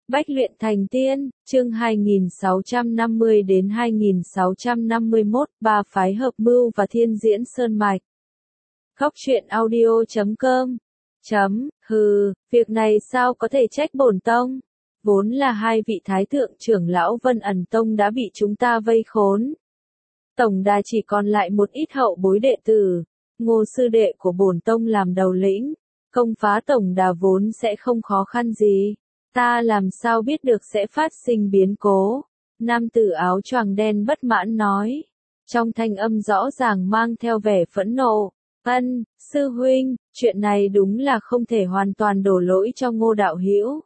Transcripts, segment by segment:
Bách luyện thành tiên, chương 2650 đến 2651, ba phái hợp mưu và thiên diễn sơn mạch. Góc truyện audio.com. Việc này sao có thể trách bổn tông? Vốn là hai vị thái thượng trưởng lão Vân Ẩn Tông đã bị chúng ta vây khốn. Tổng đà chỉ còn lại một ít hậu bối đệ tử, Ngô sư đệ của bổn tông làm đầu lĩnh, công phá tổng đà vốn sẽ không khó khăn gì. Ta làm sao biết được sẽ phát sinh biến cố? Nam tử áo choàng đen bất mãn nói. Trong thanh âm rõ ràng mang theo vẻ phẫn nộ. Sư huynh, chuyện này đúng là không thể hoàn toàn đổ lỗi cho Ngô đạo hữu.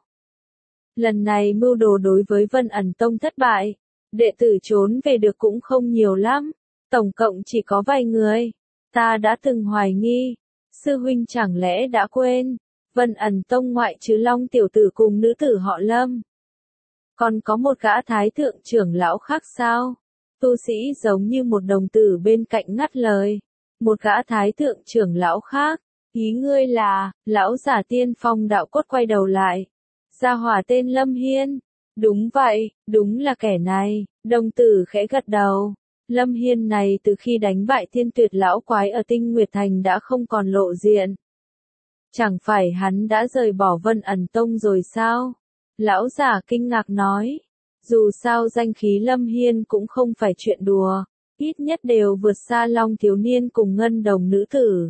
Lần này mưu đồ đối với Vân Ẩn Tông thất bại, đệ tử trốn về được cũng không nhiều lắm, tổng cộng chỉ có vài người. Ta đã từng hoài nghi, sư huynh chẳng lẽ đã quên, Vân Ẩn Tông ngoại trừ Long tiểu tử cùng nữ tử họ Lâm, còn có một gã thái thượng trưởng lão khác sao? Tu sĩ giống như một đồng tử bên cạnh ngắt lời. Một gã thái thượng trưởng lão khác, ý ngươi là, lão giả tiên phong đạo cốt quay đầu lại. Gia hỏa tên Lâm Hiên. Đúng vậy, đúng là kẻ này, đồng tử khẽ gật đầu. Lâm Hiên này từ khi đánh bại thiên tuyệt lão quái ở Tinh Nguyệt Thành đã không còn lộ diện. Chẳng phải hắn đã rời bỏ Vân Ẩn Tông rồi sao? Lão giả kinh ngạc nói. Dù sao danh khí Lâm Hiên cũng không phải chuyện đùa, ít nhất đều vượt xa Long thiếu niên cùng Ngân Đồng nữ tử.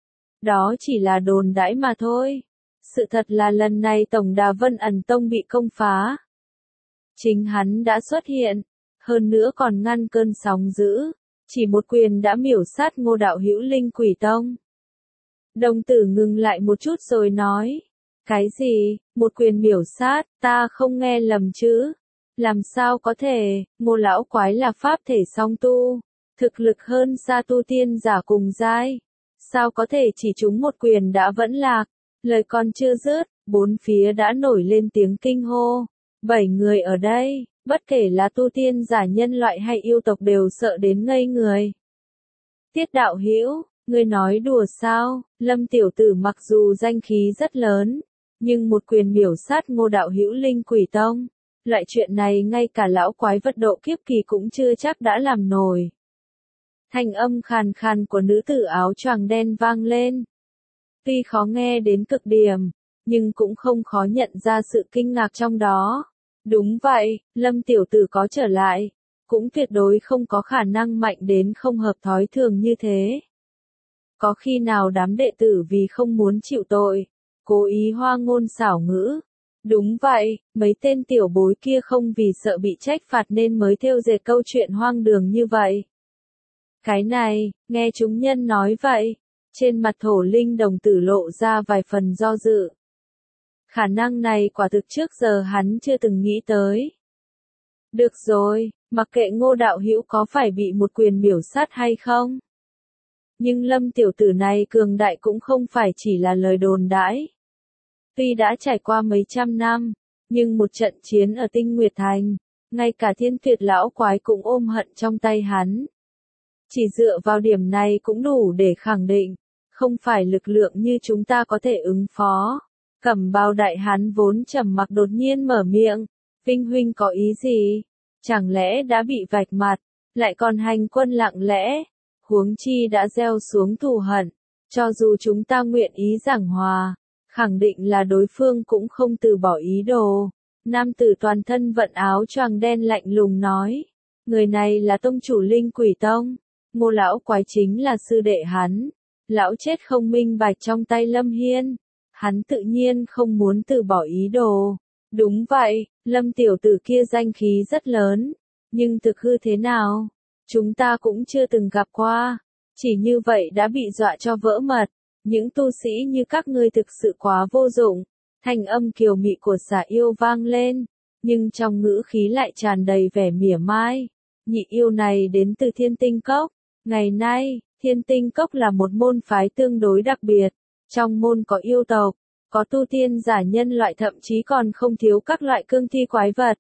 Đó chỉ là đồn đãi mà thôi. Sự thật là lần này tổng đà Vân Ẩn Tông bị công phá. Chính hắn đã xuất hiện, hơn nữa còn ngăn cơn sóng dữ, chỉ một quyền đã miểu sát Ngô đạo hữu Linh Quỷ Tông. Đồng tử ngừng lại một chút rồi nói, cái gì, một quyền miểu sát, ta không nghe lầm chứ? Làm sao có thể, Ngô lão quái là pháp thể song tu, thực lực hơn xa tu tiên giả cùng giai, sao có thể chỉ trúng một quyền đã vẫn lạc? Lời còn chưa dứt, bốn phía đã nổi lên tiếng kinh hô. 7 người ở đây, bất kể là tu tiên giả nhân loại hay yêu tộc đều sợ đến ngây người. Tiết đạo hữu, ngươi nói đùa sao? Lâm tiểu tử mặc dù danh khí rất lớn, nhưng một quyền miểu sát Ngô đạo hữu Linh Quỷ Tông, loại chuyện này ngay cả lão quái vật độ kiếp kỳ cũng chưa chắc đã làm nổi. Thanh âm khàn khàn của nữ tử áo choàng đen vang lên. Tuy khó nghe đến cực điểm, nhưng cũng không khó nhận ra sự kinh ngạc trong đó. Đúng vậy, Lâm tiểu tử có trở lại, cũng tuyệt đối không có khả năng mạnh đến không hợp thói thường như thế. Có khi nào đám đệ tử vì không muốn chịu tội, cố ý hoa ngôn xảo ngữ? Đúng vậy, mấy tên tiểu bối kia không vì sợ bị trách phạt nên mới thêu dệt câu chuyện hoang đường như vậy. Cái này, nghe chúng nhân nói vậy, trên mặt Thổ Linh đồng tử lộ ra vài phần do dự. Khả năng này quả thực trước giờ hắn chưa từng nghĩ tới. Được rồi, mặc kệ Ngô đạo hữu có phải bị một quyền miểu sát hay không. Nhưng Lâm tiểu tử này cường đại cũng không phải chỉ là lời đồn đãi. Tuy đã trải qua mấy trăm năm, nhưng một trận chiến ở Tinh Nguyệt Thành, ngay cả thiên tuyệt lão quái cũng ôm hận trong tay hắn. Chỉ dựa vào điểm này cũng đủ để khẳng định, không phải lực lượng như chúng ta có thể ứng phó. Cẩm bào đại hán vốn trầm mặc đột nhiên mở miệng, Vinh huynh có ý gì? Chẳng lẽ đã bị vạch mặt, lại còn hành quân lặng lẽ, huống chi đã gieo xuống thù hận, cho dù chúng ta nguyện ý giảng hòa, khẳng định là đối phương cũng không từ bỏ ý đồ. Nam tử toàn thân vận áo choàng đen lạnh lùng nói, người này là tông chủ Linh Quỷ Tông, Ngô lão quái chính là sư đệ hắn, lão chết không minh bạch trong tay Lâm Hiên. Hắn tự nhiên không muốn từ bỏ ý đồ. Đúng vậy, Lâm tiểu tử kia danh khí rất lớn, nhưng thực hư thế nào? Chúng ta cũng chưa từng gặp qua. Chỉ như vậy đã bị dọa cho vỡ mật. Những tu sĩ như các ngươi thực sự quá vô dụng. Thanh âm kiều mị của xà yêu vang lên, nhưng trong ngữ khí lại tràn đầy vẻ mỉa mai. Nhị yêu này đến từ Thiên Tinh Cốc. Ngày nay, Thiên Tinh Cốc là một môn phái tương đối đặc biệt. Trong môn có yêu tộc, có tu tiên giả nhân loại, thậm chí còn không thiếu các loại cương thi quái vật.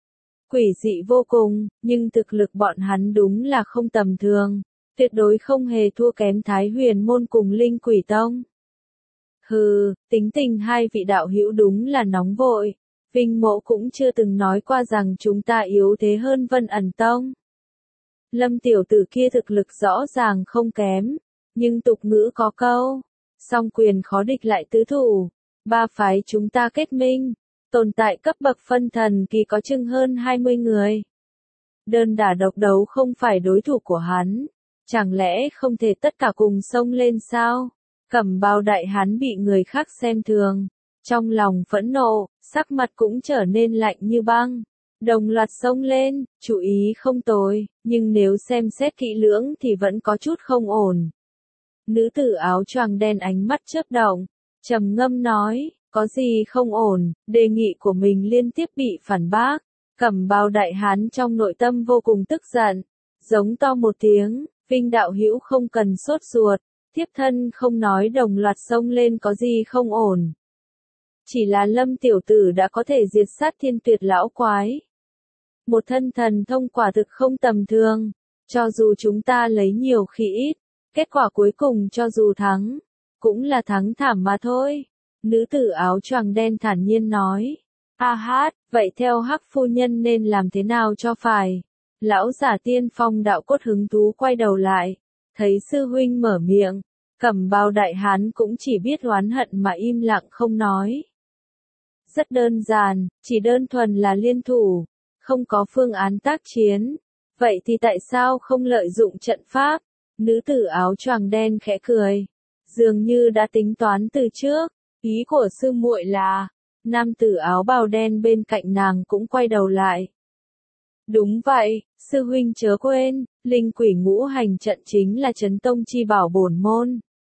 Quỷ dị vô cùng, nhưng thực lực bọn hắn đúng là không tầm thường, tuyệt đối không hề thua kém Thái Huyền môn cùng Linh Quỷ Tông. Tính tình hai vị đạo hữu đúng là nóng vội, Vinh Mỗ cũng chưa từng nói qua rằng chúng ta yếu thế hơn Vân ẩn tông. Lâm tiểu tử kia thực lực rõ ràng không kém, nhưng tục ngữ có câu, song quyền khó địch lại tứ thủ, ba phái chúng ta kết minh, tồn tại cấp bậc phân thần kỳ có chừng hơn 20 người. Đơn đả độc đấu không phải đối thủ của hắn, chẳng lẽ không thể tất cả cùng xông lên sao? Cẩm bào đại hán bị người khác xem thường, trong lòng phẫn nộ, sắc mặt cũng trở nên lạnh như băng. Đồng loạt xông lên, chú ý không tồi, nhưng nếu xem xét kỹ lưỡng thì vẫn có chút không ổn. Nữ tử áo choàng đen ánh mắt chớp động, trầm ngâm nói, có gì không ổn, đề nghị của mình liên tiếp bị phản bác. Cẩm bào đại hán trong nội tâm vô cùng tức giận, giống to một tiếng, Vinh đạo hữu không cần sốt ruột, thiếp thân không nói đồng loạt xông lên có gì không ổn. Chỉ là Lâm tiểu tử đã có thể diệt sát Thiên Tuyệt lão quái. Một thân thần thông quả thực không tầm thường, cho dù chúng ta lấy nhiều khi ít, kết quả cuối cùng cho dù thắng, cũng là thắng thảm mà thôi. Nữ tử áo choàng đen thản nhiên nói. A hát, vậy theo Hắc phu nhân nên làm thế nào cho phải? Lão giả Tiên Phong đạo cốt hứng thú quay đầu lại, thấy sư huynh mở miệng, Cẩm bào đại hán cũng chỉ biết oán hận mà im lặng không nói. Rất đơn giản, chỉ đơn thuần là liên thủ, không có phương án tác chiến. Vậy thì tại sao không lợi dụng trận pháp? Nữ tử áo choàng đen khẽ cười, dường như đã tính toán từ trước. Ý của sư muội là, nam tử áo bào đen bên cạnh nàng cũng quay đầu lại. Đúng vậy, sư huynh chớ quên, linh quỷ ngũ hành trận chính là chấn tông chi bảo bổn môn.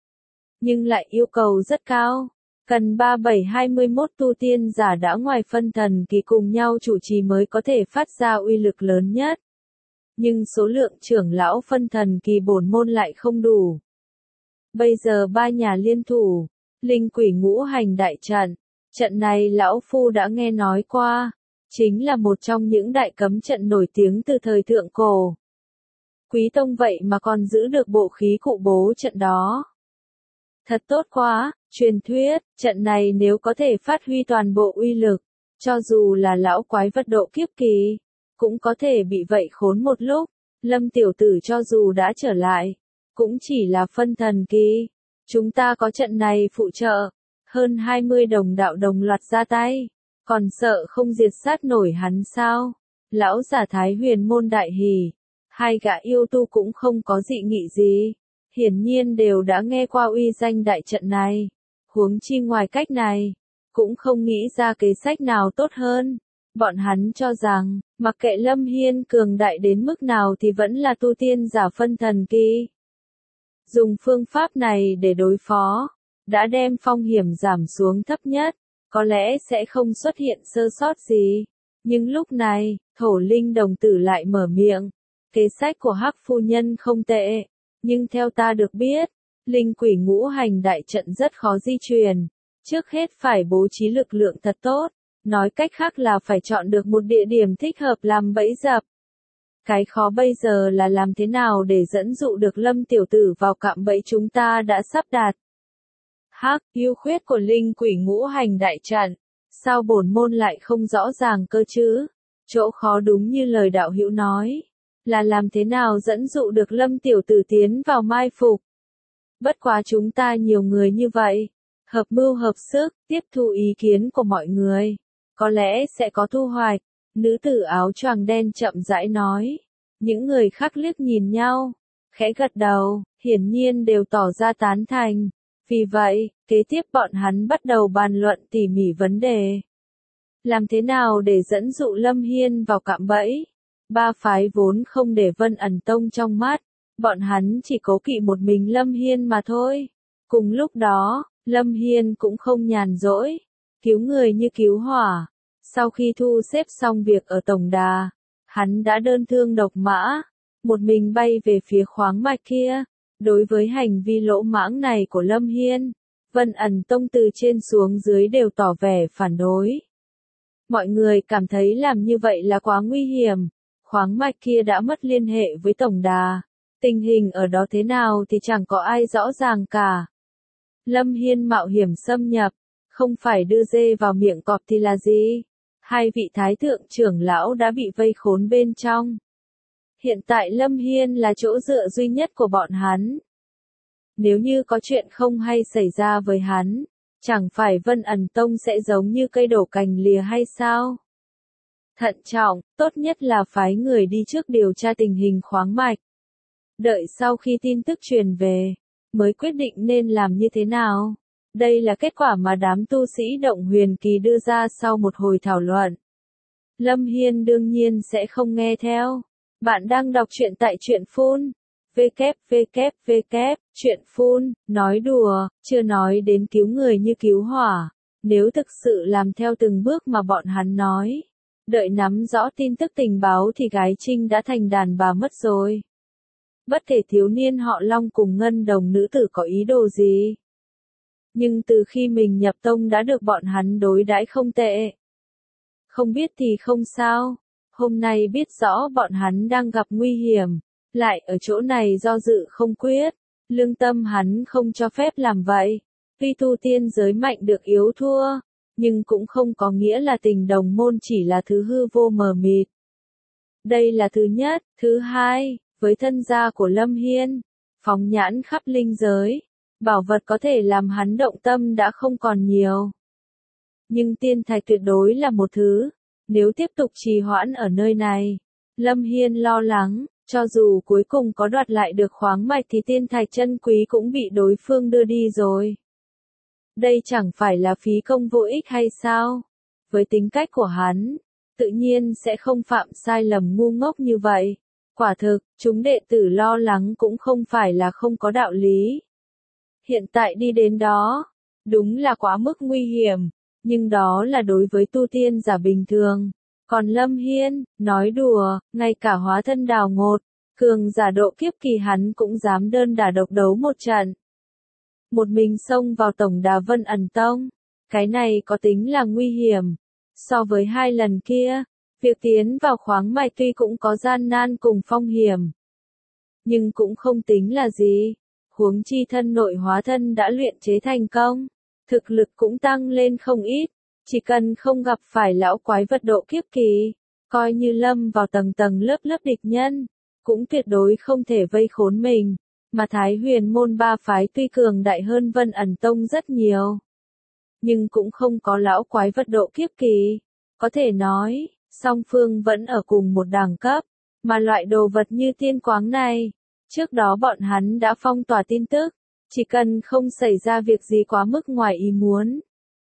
Nhưng lại yêu cầu rất cao, cần 3721 tu tiên giả đã ngoài phân thần kỳ cùng nhau chủ trì mới có thể phát ra uy lực lớn nhất. Nhưng số lượng trưởng lão phân thần kỳ bổn môn lại không đủ. Bây giờ ba nhà liên thủ, linh quỷ ngũ hành đại trận, trận này lão phu đã nghe nói qua, chính là một trong những đại cấm trận nổi tiếng từ thời thượng cổ. Quý tông vậy mà còn giữ được bộ khí cụ bố trận đó. Thật tốt quá, truyền thuyết, trận này nếu có thể phát huy toàn bộ uy lực, cho dù là lão quái vật độ kiếp kỳ, cũng có thể bị vậy khốn một lúc. Lâm tiểu tử cho dù đã trở lại, cũng chỉ là phân thần kỳ. Chúng ta có trận này phụ trợ, hơn 20 đồng đạo đồng loạt ra tay, còn sợ không diệt sát nổi hắn sao? Lão giả Thái Huyền môn đại hỉ, hai gã yêu tu cũng không có dị nghị gì, hiển nhiên đều đã nghe qua uy danh đại trận này, huống chi ngoài cách này, cũng không nghĩ ra kế sách nào tốt hơn. Bọn hắn cho rằng, mặc kệ Lâm Hiên cường đại đến mức nào thì vẫn là tu tiên giả phân thần kỳ. Dùng phương pháp này để đối phó, đã đem phong hiểm giảm xuống thấp nhất, có lẽ sẽ không xuất hiện sơ sót gì. Nhưng lúc này, Thổ Linh đồng tử lại mở miệng, kế sách của Hắc phu nhân không tệ, nhưng theo ta được biết, linh quỷ ngũ hành đại trận rất khó di chuyển, trước hết phải bố trí lực lượng thật tốt, nói cách khác là phải chọn được một địa điểm thích hợp làm bẫy dập. Cái khó bây giờ là làm thế nào để dẫn dụ được Lâm tiểu tử vào cạm bẫy chúng ta đã sắp đặt. Hắc, ưu khuyết của linh quỷ ngũ hành đại trận, sao bổn môn lại không rõ ràng cơ chứ? Chỗ khó đúng như lời đạo hữu nói, là làm thế nào dẫn dụ được Lâm tiểu tử tiến vào mai phục. Bất quá chúng ta nhiều người như vậy, hợp mưu hợp sức, tiếp thu ý kiến của mọi người, có lẽ sẽ có thu hoạch. Nữ tử áo choàng đen chậm rãi nói. Những người khác liếc nhìn nhau, khẽ gật đầu, hiển nhiên đều tỏ ra tán thành. Vì vậy, kế tiếp bọn hắn bắt đầu bàn luận tỉ mỉ vấn đề. Làm thế nào để dẫn dụ Lâm Hiên vào cạm bẫy? Ba phái vốn không để Vân ẩn tông trong mắt, bọn hắn chỉ cố kỵ một mình Lâm Hiên mà thôi. Cùng lúc đó, Lâm Hiên cũng không nhàn rỗi, cứu người như cứu hỏa. Sau khi thu xếp xong việc ở tổng đà, hắn đã đơn thương độc mã, một mình bay về phía khoáng mạch kia. Đối với hành vi lỗ mãng này của Lâm Hiên, Vân ẩn tông từ trên xuống dưới đều tỏ vẻ phản đối. Mọi người cảm thấy làm như vậy là quá nguy hiểm, khoáng mạch kia đã mất liên hệ với tổng đà, tình hình ở đó thế nào thì chẳng có ai rõ ràng cả. Lâm Hiên mạo hiểm xâm nhập, không phải đưa dê vào miệng cọp thì là gì? Hai vị thái thượng trưởng lão đã bị vây khốn bên trong. Hiện tại Lâm Hiên là chỗ dựa duy nhất của bọn hắn. Nếu như có chuyện không hay xảy ra với hắn, chẳng phải Vân ẩn tông sẽ giống như cây đổ cành lìa hay sao? Thận trọng, tốt nhất là phái người đi trước điều tra tình hình khoáng mạch. Đợi sau khi tin tức truyền về, mới quyết định nên làm như thế nào. Đây là kết quả mà đám tu sĩ động huyền kỳ đưa ra sau một hồi thảo luận. Lâm Hiên đương nhiên sẽ không nghe theo. Bạn đang đọc truyện tại truyện phun. www. Truyện phun, nói đùa, chưa nói đến cứu người như cứu hỏa. Nếu thực sự làm theo từng bước mà bọn hắn nói, đợi nắm rõ tin tức tình báo thì gái Trinh đã thành đàn bà mất rồi. Bất kể thiếu niên họ Long cùng ngân đồng nữ tử có ý đồ gì. Nhưng từ khi mình nhập tông đã được bọn hắn đối đãi không tệ. Không biết thì không sao, hôm nay biết rõ bọn hắn đang gặp nguy hiểm, lại ở chỗ này do dự không quyết, lương tâm hắn không cho phép làm vậy. Tuy tu tiên giới mạnh được yếu thua, nhưng cũng không có nghĩa là tình đồng môn chỉ là thứ hư vô mờ mịt. Đây là thứ nhất, thứ hai, với thân gia của Lâm Hiên, phóng nhãn khắp linh giới, bảo vật có thể làm hắn động tâm đã không còn nhiều. Nhưng tiên thạch tuyệt đối là một thứ, nếu tiếp tục trì hoãn ở nơi này, Lâm Hiên lo lắng, cho dù cuối cùng có đoạt lại được khoáng mạch thì tiên thạch chân quý cũng bị đối phương đưa đi rồi. Đây chẳng phải là phí công vô ích hay sao? Với tính cách của hắn, tự nhiên sẽ không phạm sai lầm ngu ngốc như vậy. Quả thực, chúng đệ tử lo lắng cũng không phải là không có đạo lý. Hiện tại đi đến đó, đúng là quá mức nguy hiểm, nhưng đó là đối với tu tiên giả bình thường. Còn Lâm Hiên, nói đùa, ngay cả hóa thân đào ngột, cường giả độ kiếp kỳ hắn cũng dám đơn đả độc đấu một trận. Một mình xông vào tổng đà Vân ẩn tông, cái này có tính là nguy hiểm. So với hai lần kia, việc tiến vào khoáng mạch tuy cũng có gian nan cùng phong hiểm, nhưng cũng không tính là gì. Huống chi thân nội hóa thân đã luyện chế thành công, thực lực cũng tăng lên không ít, chỉ cần không gặp phải lão quái vật độ kiếp kỳ, coi như lâm vào tầng tầng lớp lớp địch nhân, cũng tuyệt đối không thể vây khốn mình. Mà Thái Huyền môn ba phái tuy cường đại hơn Vân ẩn tông rất nhiều, nhưng cũng không có lão quái vật độ kiếp kỳ. Có thể nói, song phương vẫn ở cùng một đẳng cấp, mà loại đồ vật như tiên quáng này, trước đó bọn hắn đã phong tỏa tin tức, chỉ cần không xảy ra việc gì quá mức ngoài ý muốn,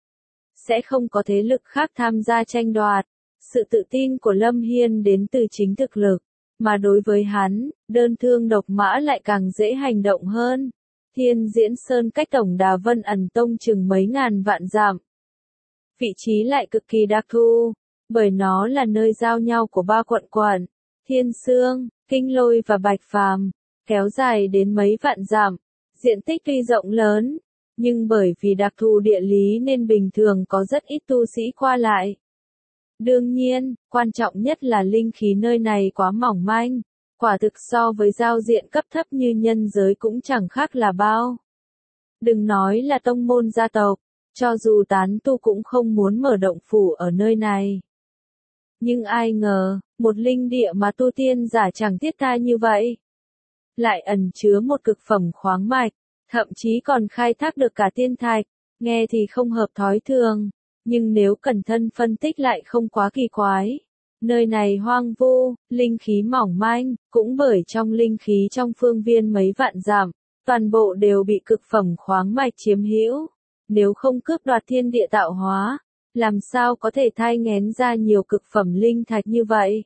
sẽ không có thế lực khác tham gia tranh đoạt. Sự tự tin của Lâm Hiên đến từ chính thực lực, mà đối với hắn, đơn thương độc mã lại càng dễ hành động hơn. Thiên Diễn Sơn cách tổng đà Vân ẩn tông chừng mấy ngàn vạn dặm. Vị trí lại cực kỳ đặc thù, bởi nó là nơi giao nhau của ba quận, Thiên Sương, Kinh Lôi và Bạch Phàm, kéo dài đến mấy vạn dặm. Diện tích tuy rộng lớn, nhưng bởi vì đặc thù địa lý nên bình thường có rất ít tu sĩ qua lại. Đương nhiên, quan trọng nhất là linh khí nơi này quá mỏng manh, quả thực so với giao diện cấp thấp như nhân giới cũng chẳng khác là bao. Đừng nói là tông môn gia tộc, cho dù tán tu cũng không muốn mở động phủ ở nơi này. Nhưng ai ngờ, một linh địa mà tu tiên giả chẳng thiết tha như vậy, lại ẩn chứa một cực phẩm khoáng mạch, thậm chí còn khai thác được cả tiên thạch, nghe thì không hợp thói thường, nhưng nếu cẩn thận phân tích lại không quá kỳ quái. Nơi này hoang vu, linh khí mỏng manh, cũng bởi trong linh khí trong phương viên mấy vạn dặm, toàn bộ đều bị cực phẩm khoáng mạch chiếm hữu. Nếu không cướp đoạt thiên địa tạo hóa, làm sao có thể thai nghén ra nhiều cực phẩm linh thạch như vậy?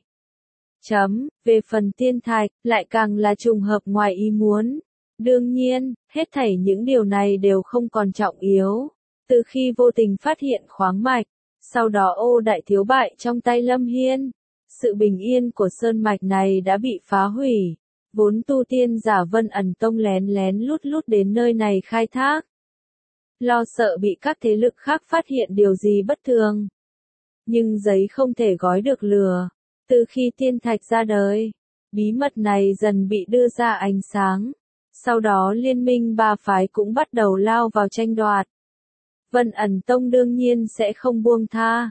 Về phần tiên thạch, lại càng là trùng hợp ngoài ý muốn. Đương nhiên, hết thảy những điều này đều không còn trọng yếu. Từ khi vô tình phát hiện khoáng mạch, sau đó ô đại thiếu bại trong tay Lâm Hiên, sự bình yên của sơn mạch này đã bị phá hủy. Vốn tu tiên giả Vân ẩn tông lén lén lút lút đến nơi này khai thác, lo sợ bị các thế lực khác phát hiện điều gì bất thường. Nhưng giấy không thể gói được lửa. Từ khi tiên thạch ra đời, bí mật này dần bị đưa ra ánh sáng. Sau đó liên minh ba phái cũng bắt đầu lao vào tranh đoạt. Vân ẩn tông đương nhiên sẽ không buông tha.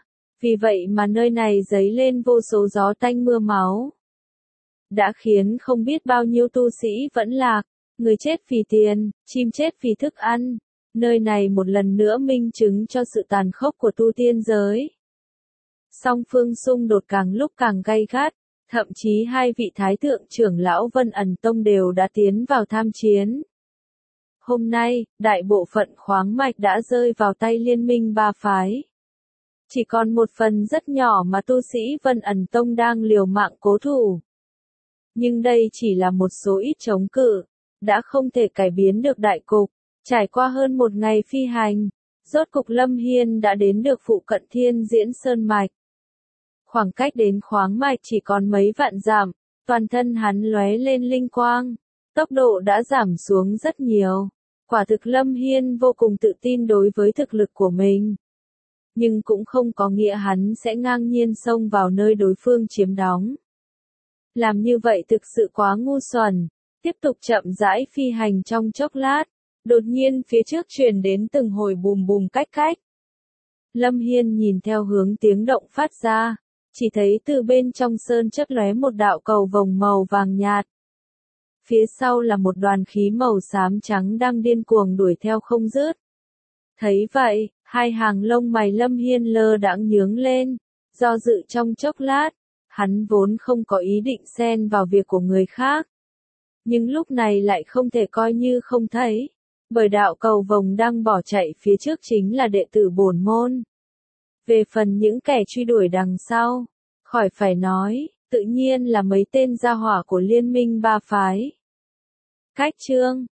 Vì vậy mà nơi này dấy lên vô số gió tanh mưa máu. Đã khiến không biết bao nhiêu tu sĩ vẫn lạc, người chết vì tiền, chim chết vì thức ăn. Nơi này một lần nữa minh chứng cho sự tàn khốc của tu tiên giới. Song phương xung đột càng lúc càng gay gắt, thậm chí hai vị thái thượng trưởng lão Vân Ẩn Tông đều đã tiến vào tham chiến. Hôm nay, đại bộ phận khoáng mạch đã rơi vào tay liên minh ba phái. Chỉ còn một phần rất nhỏ mà tu sĩ Vân Ẩn Tông đang liều mạng cố thủ. Nhưng đây chỉ là một số ít chống cự, đã không thể cải biến được đại cục. Trải qua hơn một ngày phi hành, rốt cục Lâm Hiên đã đến được phụ cận Thiên Diễn Sơn Mạch. Khoảng cách đến khoáng mạch chỉ còn mấy vạn dặm, toàn thân hắn lóe lên linh quang, tốc độ đã giảm xuống rất nhiều. Quả thực Lâm Hiên vô cùng tự tin đối với thực lực của mình. Nhưng cũng không có nghĩa hắn sẽ ngang nhiên xông vào nơi đối phương chiếm đóng. Làm như vậy thực sự quá ngu xuẩn. Tiếp tục chậm rãi phi hành trong chốc lát, đột nhiên phía trước truyền đến từng hồi bùm bùm cách cách. Lâm Hiên nhìn theo hướng tiếng động phát ra, chỉ thấy từ bên trong sơn chớp lóe một đạo cầu vồng màu vàng nhạt. Phía sau là một đoàn khí màu xám trắng đang điên cuồng đuổi theo không dứt. Thấy vậy, hai hàng lông mày Lâm Hiên lơ đãng nhướng lên, do dự trong chốc lát, hắn vốn không có ý định xen vào việc của người khác. Nhưng lúc này lại không thể coi như không thấy, bởi đạo cầu vồng đang bỏ chạy phía trước chính là đệ tử bổn môn. Về phần những kẻ truy đuổi đằng sau, khỏi phải nói, tự nhiên là mấy tên gia hỏa của liên minh ba phái. Cách chương